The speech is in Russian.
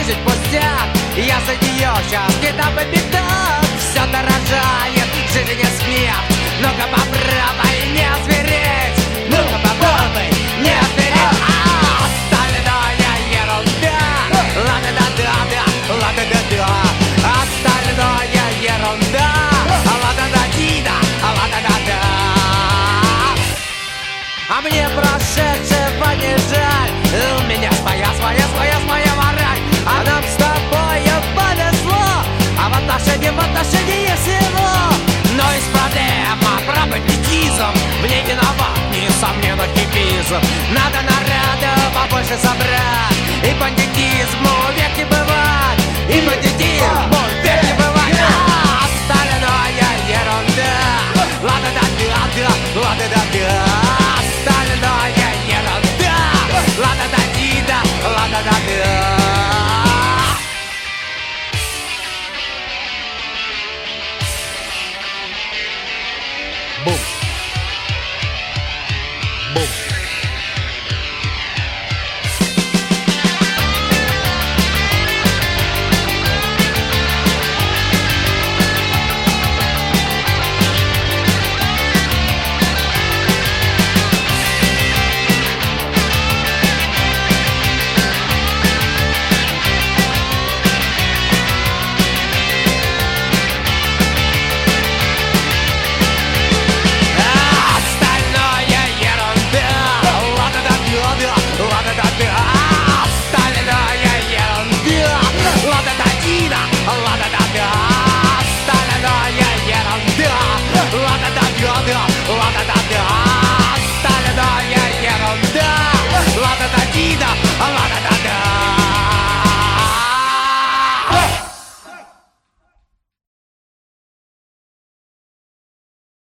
жить пустяк. Я за нее сейчас где-то побегу. Все дорожает, жизнь не смерть. Ну-ка попробуй не звереть. Ну-ка попробуй не звереть. Остальная ерунда. Ла-да-да-да-да, ла-да-да-да. Остальная ерунда. Ла-да-да-ди-да, ла-да-да-да. А мне прошедшего не жаль. У меня своя мораль. А нам с тобою повезло. А в отношении всего. Но есть проблема, проблематизм. В ней виноват, несомненно, хипизм. Надо народу побольше собрать.